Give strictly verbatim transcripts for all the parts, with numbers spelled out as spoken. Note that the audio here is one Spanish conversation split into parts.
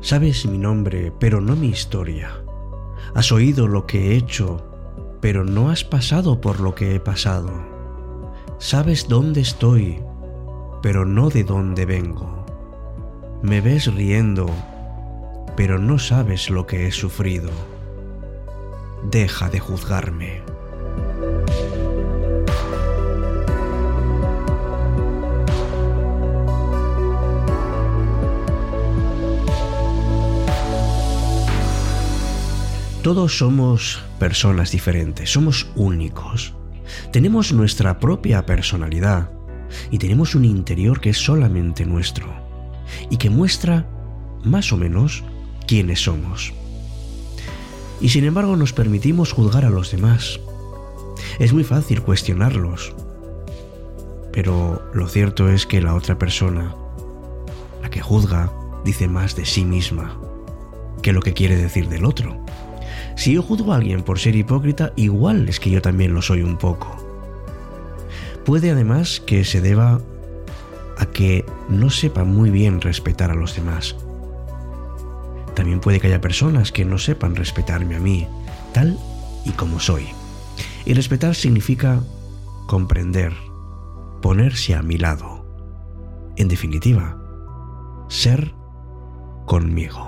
Sabes mi nombre, pero no mi historia. Has oído lo que he hecho, pero no has pasado por lo que he pasado. Sabes dónde estoy, pero no de dónde vengo. Me ves riendo, pero no sabes lo que he sufrido. Deja de juzgarme. Todos somos personas diferentes, somos únicos. Tenemos nuestra propia personalidad y tenemos un interior que es solamente nuestro y que muestra más o menos quiénes somos. Y sin embargo nos permitimos juzgar a los demás. Es muy fácil cuestionarlos, pero lo cierto es que la otra persona, la que juzga, dice más de sí misma que lo que quiere decir del otro. Si yo juzgo a alguien por ser hipócrita, igual es que yo también lo soy un poco. Puede además que se deba a que no sepa muy bien respetar a los demás. También puede que haya personas que no sepan respetarme a mí, tal y como soy. Y respetar significa comprender, ponerse a mi lado. En definitiva, ser conmigo.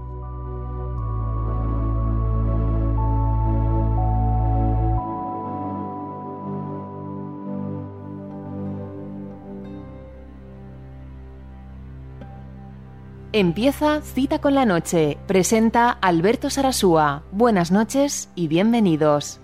Empieza Cita con la Noche. Presenta Alberto Sarasúa. Buenas noches y bienvenidos.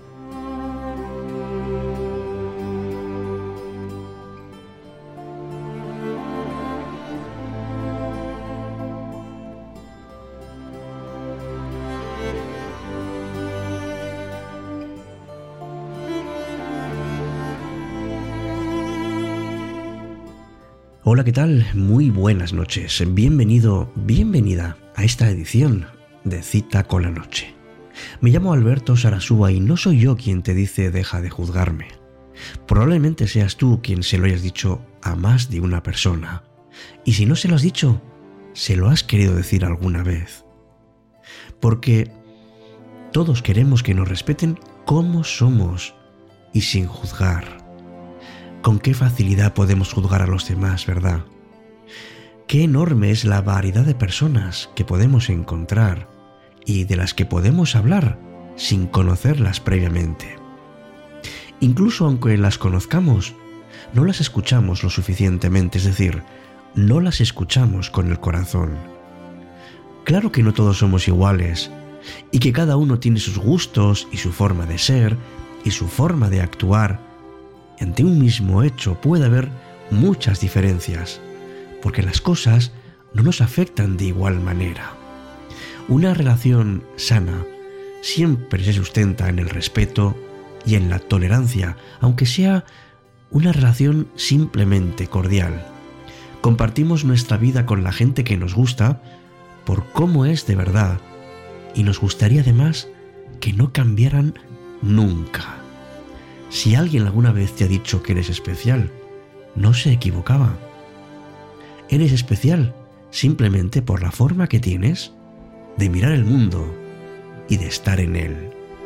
Hola, ¿qué tal? Muy buenas noches. Bienvenido, bienvenida a esta edición de Cita con la Noche. Me llamo Alberto Sarasúa y no soy yo quien te dice deja de juzgarme. Probablemente seas tú quien se lo hayas dicho a más de una persona. Y si no se lo has dicho, se lo has querido decir alguna vez. Porque todos queremos que nos respeten como somos y sin juzgar. Con qué facilidad podemos juzgar a los demás, ¿verdad? Qué enorme es la variedad de personas que podemos encontrar y de las que podemos hablar sin conocerlas previamente. Incluso aunque las conozcamos, no las escuchamos lo suficientemente, es decir, no las escuchamos con el corazón. Claro que no todos somos iguales y que cada uno tiene sus gustos y su forma de ser y su forma de actuar. Ante un mismo hecho puede haber muchas diferencias, porque las cosas no nos afectan de igual manera. Una relación sana siempre se sustenta en el respeto y en la tolerancia, aunque sea una relación simplemente cordial. Compartimos nuestra vida con la gente que nos gusta por cómo es de verdad, y nos gustaría además que no cambiaran nunca. Si alguien alguna vez te ha dicho que eres especial, no se equivocaba. Eres especial simplemente por la forma que tienes de mirar el mundo y de estar en él.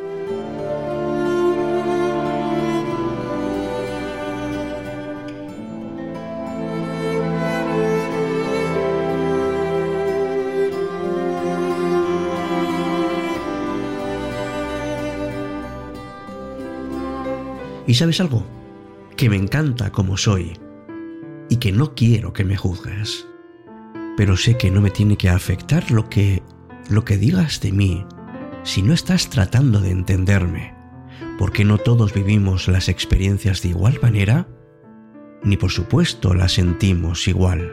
¿Y sabes algo? Que me encanta como soy y que no quiero que me juzgues. Pero sé que no me tiene que afectar lo que, lo que digas de mí si no estás tratando de entenderme, porque no todos vivimos las experiencias de igual manera, ni por supuesto las sentimos igual.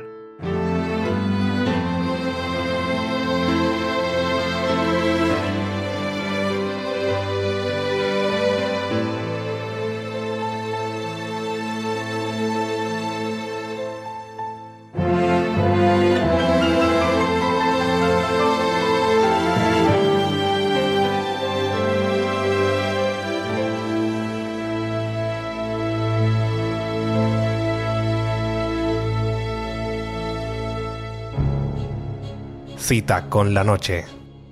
Cita con la noche.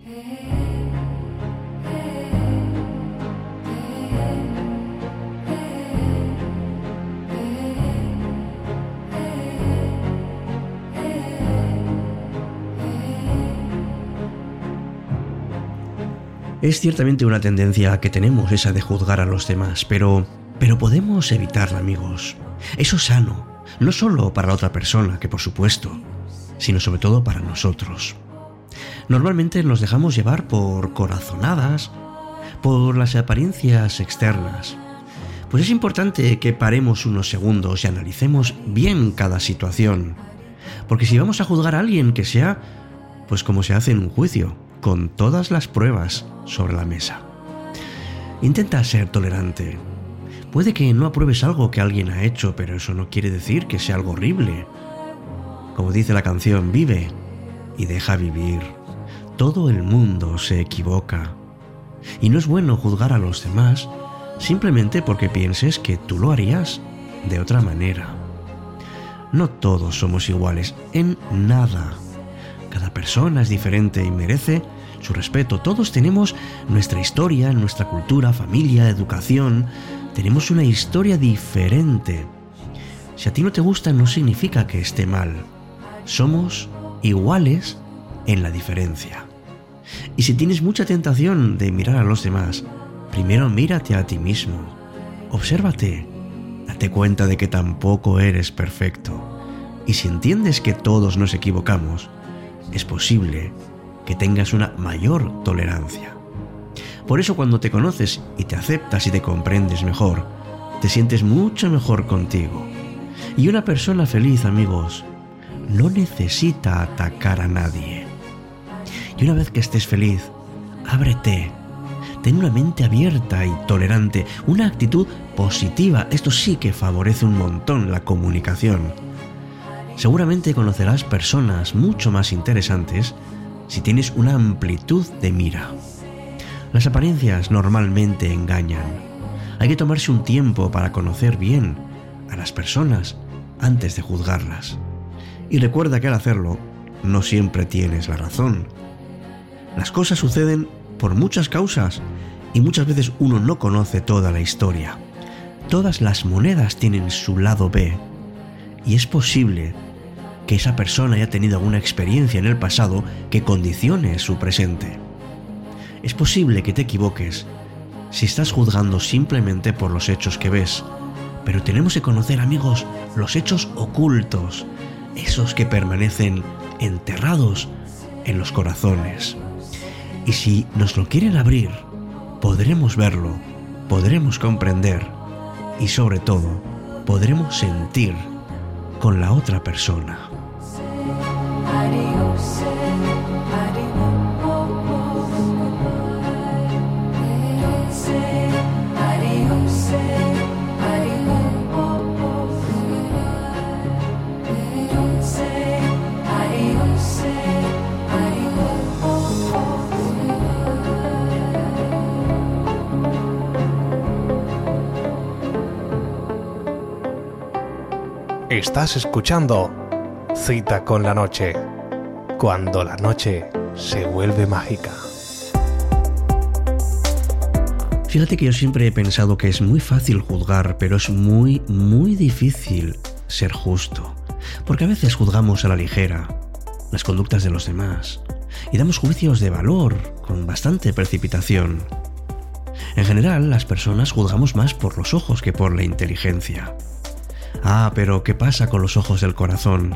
Es ciertamente una tendencia que tenemos, esa de juzgar a los demás, pero, pero podemos evitarla, amigos. Eso es sano, no solo para la otra persona, que por supuesto, sino sobre todo para nosotros. Normalmente nos dejamos llevar por corazonadas, por las apariencias externas. Pues es importante que paremos unos segundos y analicemos bien cada situación. Porque si vamos a juzgar a alguien, que sea, pues como se hace en un juicio, con todas las pruebas sobre la mesa. Intenta ser tolerante. Puede que no apruebes algo que alguien ha hecho, pero eso no quiere decir que sea algo horrible. Como dice la canción, vive y deja vivir. Todo el mundo se equivoca. Y no es bueno juzgar a los demás simplemente porque pienses que tú lo harías de otra manera. No todos somos iguales en nada. Cada persona es diferente y merece su respeto. Todos tenemos nuestra historia, nuestra cultura, familia, educación. Tenemos una historia diferente. Si a ti no te gusta, no significa que esté mal. Somos iguales en la diferencia. Y si tienes mucha tentación de mirar a los demás, primero mírate a ti mismo. Obsérvate. Date cuenta de que tampoco eres perfecto. Y si entiendes que todos nos equivocamos, es posible que tengas una mayor tolerancia. Por eso cuando te conoces y te aceptas y te comprendes mejor, te sientes mucho mejor contigo. Y una persona feliz, amigos, no necesita atacar a nadie. Y una vez que estés feliz, ábrete. Ten una mente abierta y tolerante, una actitud positiva. Esto sí que favorece un montón la comunicación. Seguramente conocerás personas mucho más interesantes si tienes una amplitud de mira. Las apariencias normalmente engañan. Hay que tomarse un tiempo para conocer bien a las personas antes de juzgarlas. Y recuerda que al hacerlo, no siempre tienes la razón. Las cosas suceden por muchas causas y muchas veces uno no conoce toda la historia. Todas las monedas tienen su lado B y es posible que esa persona haya tenido alguna experiencia en el pasado que condicione su presente. Es posible que te equivoques si estás juzgando simplemente por los hechos que ves, pero tenemos que conocer, amigos, los hechos ocultos, esos que permanecen enterrados en los corazones. Y si nos lo quieren abrir, podremos verlo, podremos comprender y sobre todo podremos sentir con la otra persona. Estás escuchando Cita con la noche, cuando la noche se vuelve mágica. Fíjate que yo siempre he pensado que es muy fácil juzgar, pero es muy, muy difícil ser justo. Porque a veces juzgamos a la ligera las conductas de los demás y damos juicios de valor con bastante precipitación. En general, las personas juzgamos más por los ojos que por la inteligencia. Ah, pero ¿qué pasa con los ojos del corazón?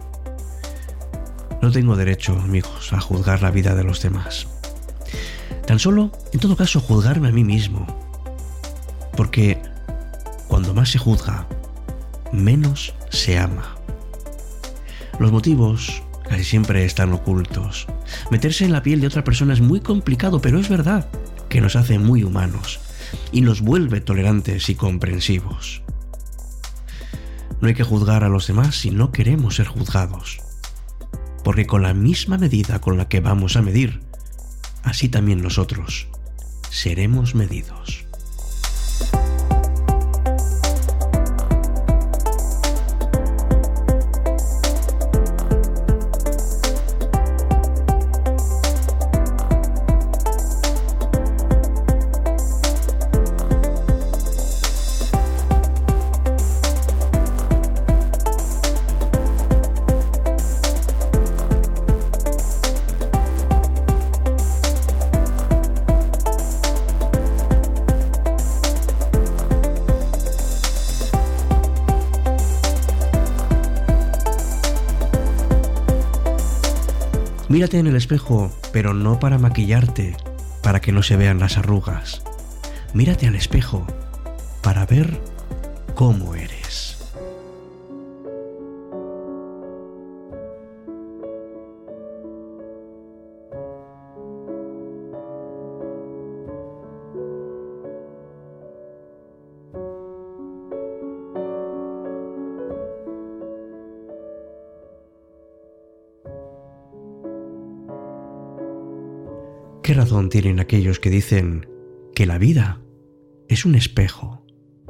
No tengo derecho, amigos, a juzgar la vida de los demás. Tan solo, en todo caso, juzgarme a mí mismo. Porque cuando más se juzga, menos se ama. Los motivos casi siempre están ocultos. Meterse en la piel de otra persona es muy complicado, pero es verdad que nos hace muy humanos y nos vuelve tolerantes y comprensivos. No hay que juzgar a los demás si no queremos ser juzgados. Porque con la misma medida con la que vamos a medir, así también nosotros seremos medidos. Mírate en el espejo, pero no para maquillarte, para que no se vean las arrugas. Mírate al espejo para ver cómo eres. ¿Qué razón tienen aquellos que dicen que la vida es un espejo?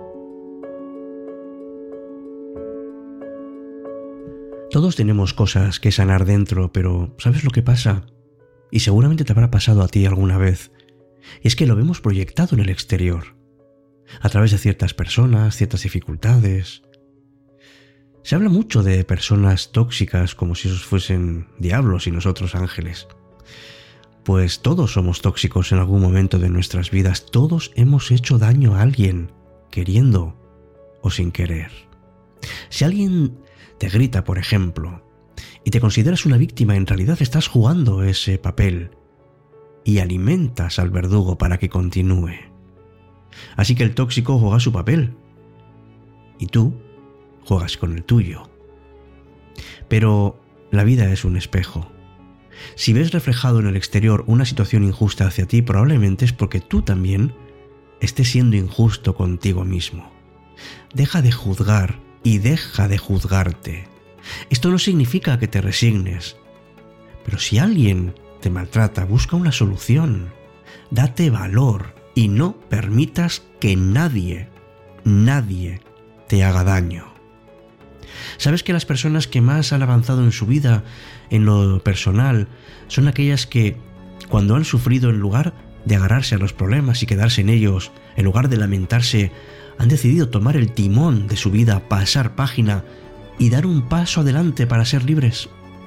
Todos tenemos cosas que sanar dentro, pero ¿sabes lo que pasa? Y seguramente te habrá pasado a ti alguna vez. Y es que lo vemos proyectado en el exterior, a través de ciertas personas, ciertas dificultades. Se habla mucho de personas tóxicas como si esos fuesen diablos y nosotros ángeles. Pues todos somos tóxicos en algún momento de nuestras vidas. Todos hemos hecho daño a alguien, queriendo o sin querer. Si alguien te grita, por ejemplo, y te consideras una víctima, en realidad estás jugando ese papel y alimentas al verdugo para que continúe. Así que el tóxico juega su papel y tú juegas con el tuyo. Pero la vida es un espejo. Si ves reflejado en el exterior una situación injusta hacia ti, probablemente es porque tú también estés siendo injusto contigo mismo. Deja de juzgar y deja de juzgarte. Esto no significa que te resignes, pero si alguien te maltrata, busca una solución. Date valor y no permitas que nadie, nadie te haga daño. ¿Sabes que las personas que más han avanzado en su vida, en lo personal, son aquellas que, cuando han sufrido, en lugar de agarrarse a los problemas y quedarse en ellos, en lugar de lamentarse, han decidido tomar el timón de su vida, pasar página y dar un paso adelante para ser libres?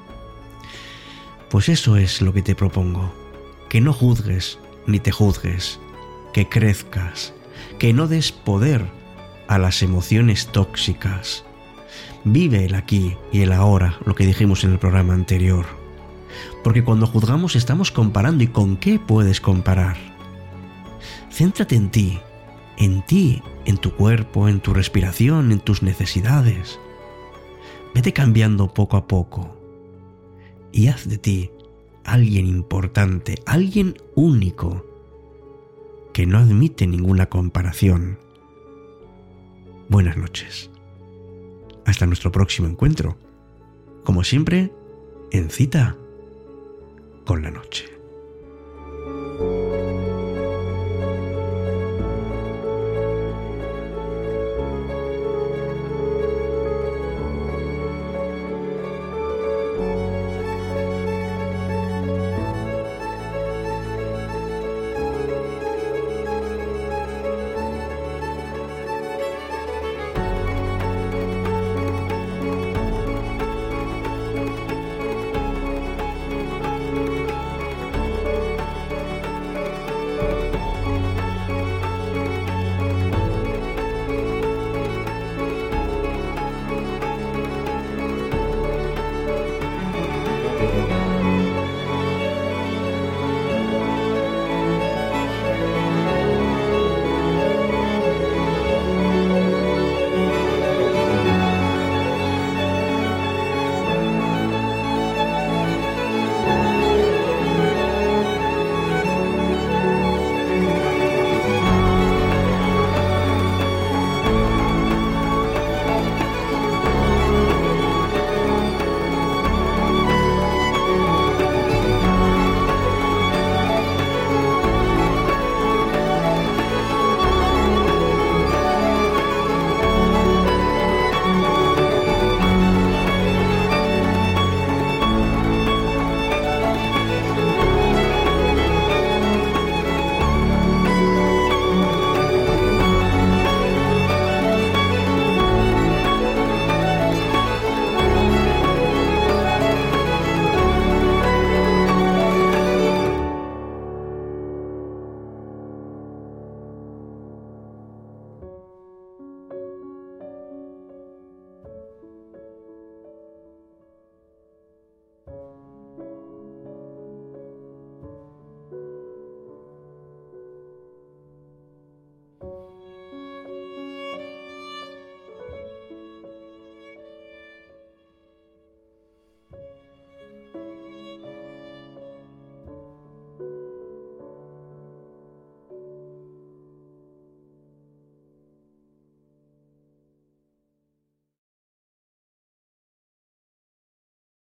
Pues eso es lo que te propongo, que no juzgues ni te juzgues, que crezcas, que no des poder a las emociones tóxicas. Vive el aquí y el ahora, lo que dijimos en el programa anterior. Porque cuando juzgamos estamos comparando, ¿y con qué puedes comparar? Céntrate en ti, en ti, en tu cuerpo, en tu respiración, en tus necesidades. Vete cambiando poco a poco y haz de ti alguien importante, alguien único, que no admite ninguna comparación. Buenas noches. Hasta nuestro próximo encuentro. Como siempre, en Cita con la Noche.